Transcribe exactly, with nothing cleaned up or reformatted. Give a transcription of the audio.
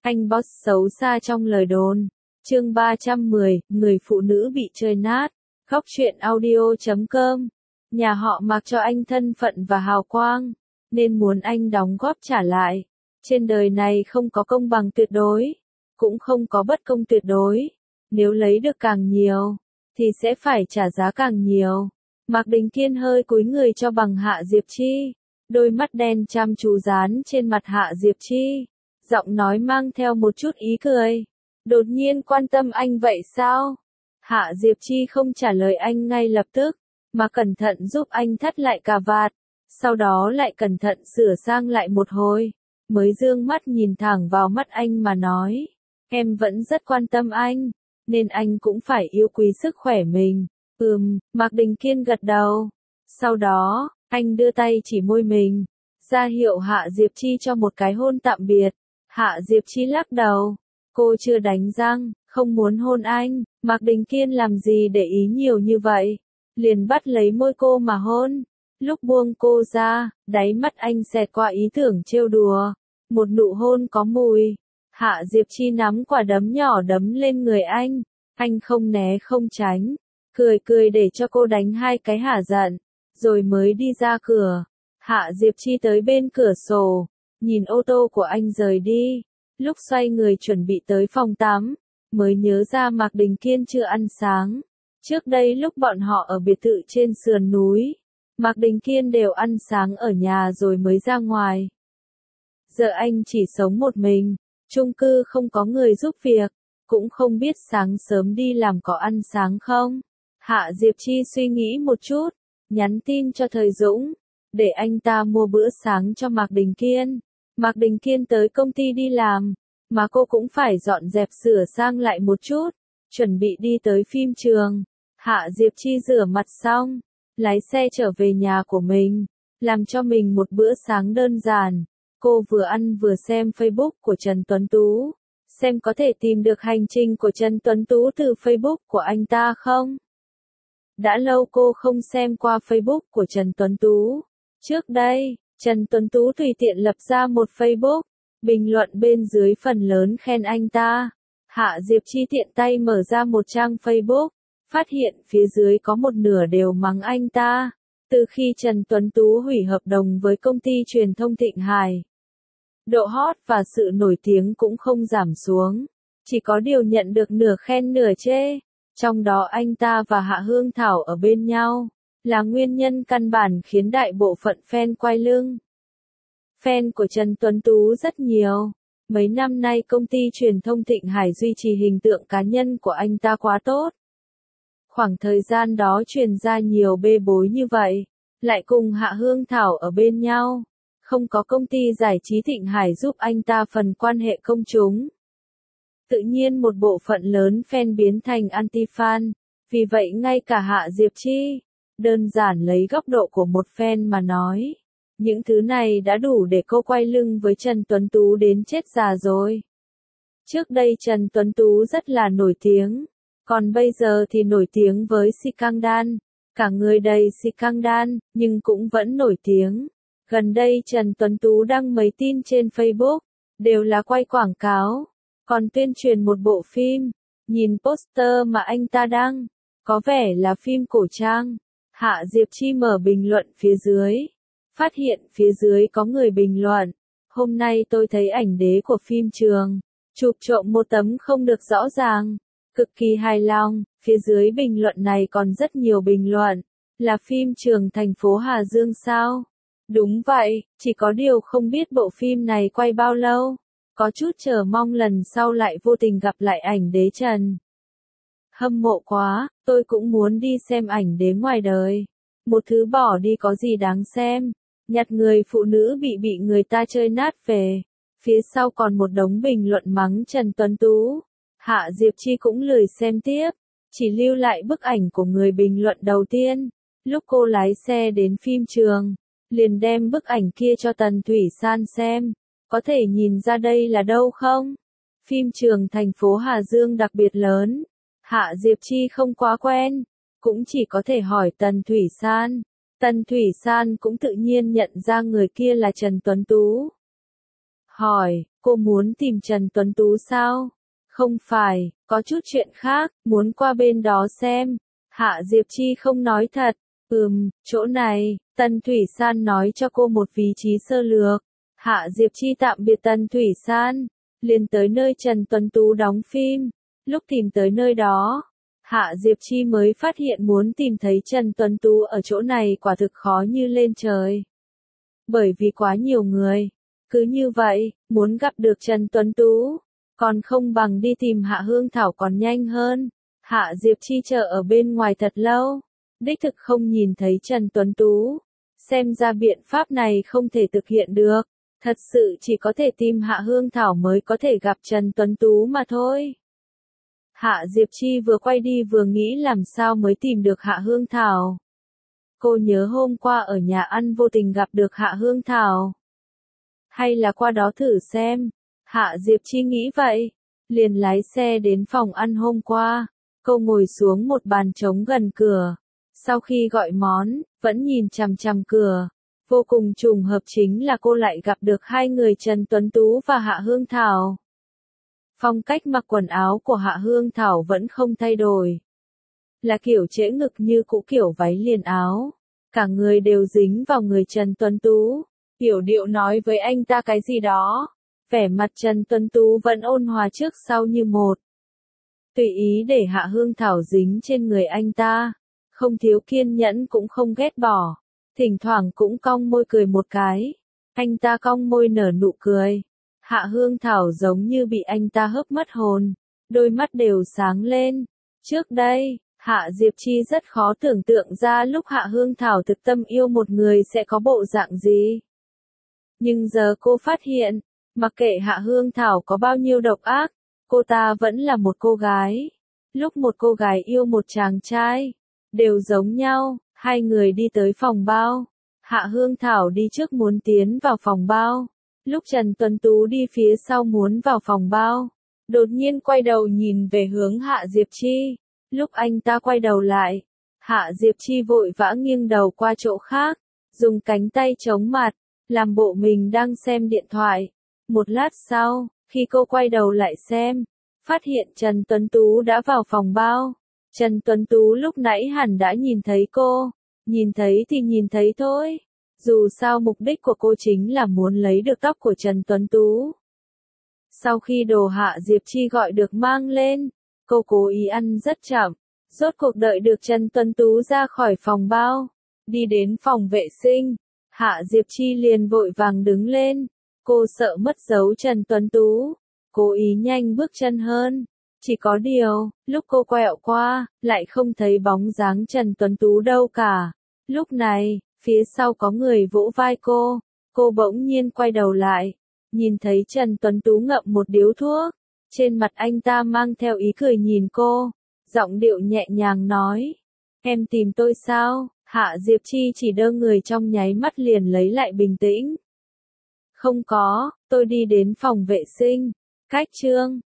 Anh boss xấu xa trong lời đồn. Chương ba trăm mười, người phụ nữ bị chơi nát. Góc truyện audio chấm com. Nhà họ Mạc cho anh thân phận và hào quang, nên muốn anh đóng góp trả lại. Trên đời này không có công bằng tuyệt đối, cũng không có bất công tuyệt đối. Nếu lấy được càng nhiều, thì sẽ phải trả giá càng nhiều. Mạc Đình Kiên hơi cúi người cho bằng Hạ Diệp Chi. Đôi mắt đen chăm chú dán trên mặt Hạ Diệp Chi. Giọng nói mang theo một chút ý cười. Đột nhiên quan tâm anh vậy sao? Hạ Diệp Chi không trả lời anh ngay lập tức, mà cẩn thận giúp anh thắt lại cà vạt. Sau đó lại cẩn thận sửa sang lại một hồi, mới dương mắt nhìn thẳng vào mắt anh mà nói. Em vẫn rất quan tâm anh, nên anh cũng phải yêu quý sức khỏe mình. Ừm, Mạc Đình Kiên gật đầu. Sau đó, anh đưa tay chỉ môi mình, ra hiệu Hạ Diệp Chi cho một cái hôn tạm biệt. Hạ Diệp Chi lắc đầu. Cô chưa đánh răng, không muốn hôn anh. Mạc Đình Kiên làm gì để ý nhiều như vậy, liền bắt lấy môi cô mà hôn. Lúc buông cô ra, đáy mắt anh xẹt qua ý tưởng trêu đùa. Một nụ hôn có mùi. Hạ Diệp Chi nắm quả đấm nhỏ đấm lên người anh. Anh không né không tránh, cười cười để cho cô đánh hai cái hả giận, rồi mới đi ra cửa. Hạ Diệp Chi tới bên cửa sổ, nhìn ô tô của anh rời đi. Lúc xoay người chuẩn bị tới phòng tắm, mới nhớ ra Mạc Đình Kiên chưa ăn sáng. Trước đây lúc bọn họ ở biệt thự trên sườn núi, Mạc Đình Kiên đều ăn sáng ở nhà rồi mới ra ngoài. Giờ anh chỉ sống một mình, chung cư không có người giúp việc, cũng không biết sáng sớm đi làm có ăn sáng không. Hạ Diệp Chi suy nghĩ một chút, nhắn tin cho Thời Dũng, để anh ta mua bữa sáng cho Mạc Đình Kiên. Mạc Đình Kiên tới công ty đi làm, mà cô cũng phải dọn dẹp sửa sang lại một chút, chuẩn bị đi tới phim trường. Hạ Diệp Chi rửa mặt xong, lái xe trở về nhà của mình, làm cho mình một bữa sáng đơn giản. Cô vừa ăn vừa xem Facebook của Trần Tuấn Tú, xem có thể tìm được hành trình của Trần Tuấn Tú từ Facebook của anh ta không. Đã lâu cô không xem qua Facebook của Trần Tuấn Tú. Trước đây, Trần Tuấn Tú tùy tiện lập ra một Facebook, bình luận bên dưới phần lớn khen anh ta. Hạ Diệp Chi tiện tay mở ra một trang Facebook, phát hiện phía dưới có một nửa đều mắng anh ta. Từ khi Trần Tuấn Tú hủy hợp đồng với công ty truyền thông Thịnh Hải, độ hot và sự nổi tiếng cũng không giảm xuống, chỉ có điều nhận được nửa khen nửa chê. Trong đó anh ta và Hạ Hương Thảo ở bên nhau, là nguyên nhân căn bản khiến đại bộ phận fan quay lưng. Fan của Trần Tuấn Tú rất nhiều. Mấy năm nay công ty truyền thông Thịnh Hải duy trì hình tượng cá nhân của anh ta quá tốt. Khoảng thời gian đó truyền ra nhiều bê bối như vậy, lại cùng Hạ Hương Thảo ở bên nhau. Không có công ty giải trí Thịnh Hải giúp anh ta phần quan hệ công chúng, tự nhiên một bộ phận lớn fan biến thành anti-fan. Vì vậy ngay cả Hạ Diệp Chi, đơn giản lấy góc độ của một fan mà nói, những thứ này đã đủ để cô quay lưng với Trần Tuấn Tú đến chết già rồi. Trước đây Trần Tuấn Tú rất là nổi tiếng, còn bây giờ thì nổi tiếng với scandal, cả người đầy scandal, nhưng cũng vẫn nổi tiếng. Gần đây Trần Tuấn Tú đăng mấy tin trên Facebook, đều là quay quảng cáo, còn tuyên truyền một bộ phim. Nhìn poster mà anh ta đăng, có vẻ là phim cổ trang. Hạ Diệp Chi mở bình luận phía dưới, phát hiện phía dưới có người bình luận: hôm nay tôi thấy ảnh đế của phim trường, chụp trộm một tấm không được rõ ràng, cực kỳ hài lòng. Phía dưới bình luận này còn rất nhiều bình luận, là phim trường thành phố Hà Dương sao? Đúng vậy, chỉ có điều không biết bộ phim này quay bao lâu, có chút chờ mong lần sau lại vô tình gặp lại ảnh đế Trần. Hâm mộ quá, tôi cũng muốn đi xem ảnh đế ngoài đời. Một thứ bỏ đi có gì đáng xem, nhặt người phụ nữ bị bị người ta chơi nát về. Phía sau còn một đống bình luận mắng Trần Tuấn Tú. Hạ Diệp Chi cũng lười xem tiếp, chỉ lưu lại bức ảnh của người bình luận đầu tiên. Lúc cô lái xe đến phim trường, liền đem bức ảnh kia cho Tần Thủy San xem. Có thể nhìn ra đây là đâu không? Phim trường thành phố Hà Dương đặc biệt lớn. Hạ Diệp Chi không quá quen, cũng chỉ có thể hỏi Tần Thủy San. Tần Thủy San cũng tự nhiên nhận ra người kia là Trần Tuấn Tú. hỏi, cô muốn tìm Trần Tuấn Tú sao? Không phải, có chút chuyện khác, muốn qua bên đó xem. Hạ Diệp Chi không nói thật. Ừm, chỗ này, Tân Thủy San nói cho cô một vị trí sơ lược. Hạ Diệp Chi tạm biệt Tân Thủy San, liền tới nơi Trần Tuấn Tú đóng phim. Lúc tìm tới nơi đó, Hạ Diệp Chi mới phát hiện muốn tìm thấy Trần Tuấn Tú ở chỗ này quả thực khó như lên trời. Bởi vì quá nhiều người. Cứ như vậy, muốn gặp được Trần Tuấn Tú, còn không bằng đi tìm Hạ Hương Thảo còn nhanh hơn. Hạ Diệp Chi chờ ở bên ngoài thật lâu, đích thực không nhìn thấy Trần Tuấn Tú. Xem ra biện pháp này không thể thực hiện được, thật sự chỉ có thể tìm Hạ Hương Thảo mới có thể gặp Trần Tuấn Tú mà thôi. Hạ Diệp Chi vừa quay đi vừa nghĩ làm sao mới tìm được Hạ Hương Thảo. Cô nhớ hôm qua ở nhà ăn vô tình gặp được Hạ Hương Thảo. Hay là qua đó thử xem. Hạ Diệp Chi nghĩ vậy, liền lái xe đến phòng ăn hôm qua. Cô ngồi xuống một bàn trống gần cửa. Sau khi gọi món, vẫn nhìn chằm chằm cửa. Vô cùng trùng hợp chính là cô lại gặp được hai người Trần Tuấn Tú và Hạ Hương Thảo. Phong cách mặc quần áo của Hạ Hương Thảo vẫn không thay đổi. Là kiểu trễ ngực như cũ, kiểu váy liền áo. Cả người đều dính vào người Trần Tuấn Tú. Hiểu điệu nói với anh ta cái gì đó. Vẻ mặt Trần Tuấn Tú vẫn ôn hòa trước sau như một. Tùy ý để Hạ Hương Thảo dính trên người anh ta. Không thiếu kiên nhẫn cũng không ghét bỏ. Thỉnh thoảng cũng cong môi cười một cái. Anh ta cong môi nở nụ cười. Hạ Hương Thảo giống như bị anh ta hớp mất hồn. Đôi mắt đều sáng lên. Trước đây, Hạ Diệp Chi rất khó tưởng tượng ra lúc Hạ Hương Thảo thực tâm yêu một người sẽ có bộ dạng gì. Nhưng giờ cô phát hiện, mặc kệ Hạ Hương Thảo có bao nhiêu độc ác, cô ta vẫn là một cô gái. Lúc một cô gái yêu một chàng trai, đều giống nhau. Hai người đi tới phòng bao. Hạ Hương Thảo đi trước muốn tiến vào phòng bao. Lúc Trần Tuấn Tú đi phía sau muốn vào phòng bao, đột nhiên quay đầu nhìn về hướng Hạ Diệp Chi. Lúc anh ta quay đầu lại, Hạ Diệp Chi vội vã nghiêng đầu qua chỗ khác, dùng cánh tay chống mặt, làm bộ mình đang xem điện thoại. Một lát sau, khi cô quay đầu lại xem, phát hiện Trần Tuấn Tú đã vào phòng bao. Trần Tuấn Tú lúc nãy hẳn đã nhìn thấy cô, nhìn thấy thì nhìn thấy thôi. Dù sao mục đích của cô chính là muốn lấy được tóc của Trần Tuấn Tú. Sau khi đồ Hạ Diệp Chi gọi được mang lên, cô cố ý ăn rất chậm, rốt cuộc đợi được Trần Tuấn Tú ra khỏi phòng bao, đi đến phòng vệ sinh. Hạ Diệp Chi liền vội vàng đứng lên, cô sợ mất dấu Trần Tuấn Tú, cố ý nhanh bước chân hơn. Chỉ có điều, lúc cô quẹo qua, lại không thấy bóng dáng Trần Tuấn Tú đâu cả. Lúc này, phía sau có người vỗ vai cô, cô bỗng nhiên quay đầu lại, nhìn thấy Trần Tuấn Tú ngậm một điếu thuốc, trên mặt anh ta mang theo ý cười nhìn cô, giọng điệu nhẹ nhàng nói, em tìm tôi sao? Hạ Diệp Chi chỉ đơ người trong nháy mắt liền lấy lại bình tĩnh. Không có, tôi đi đến phòng vệ sinh. Cách chương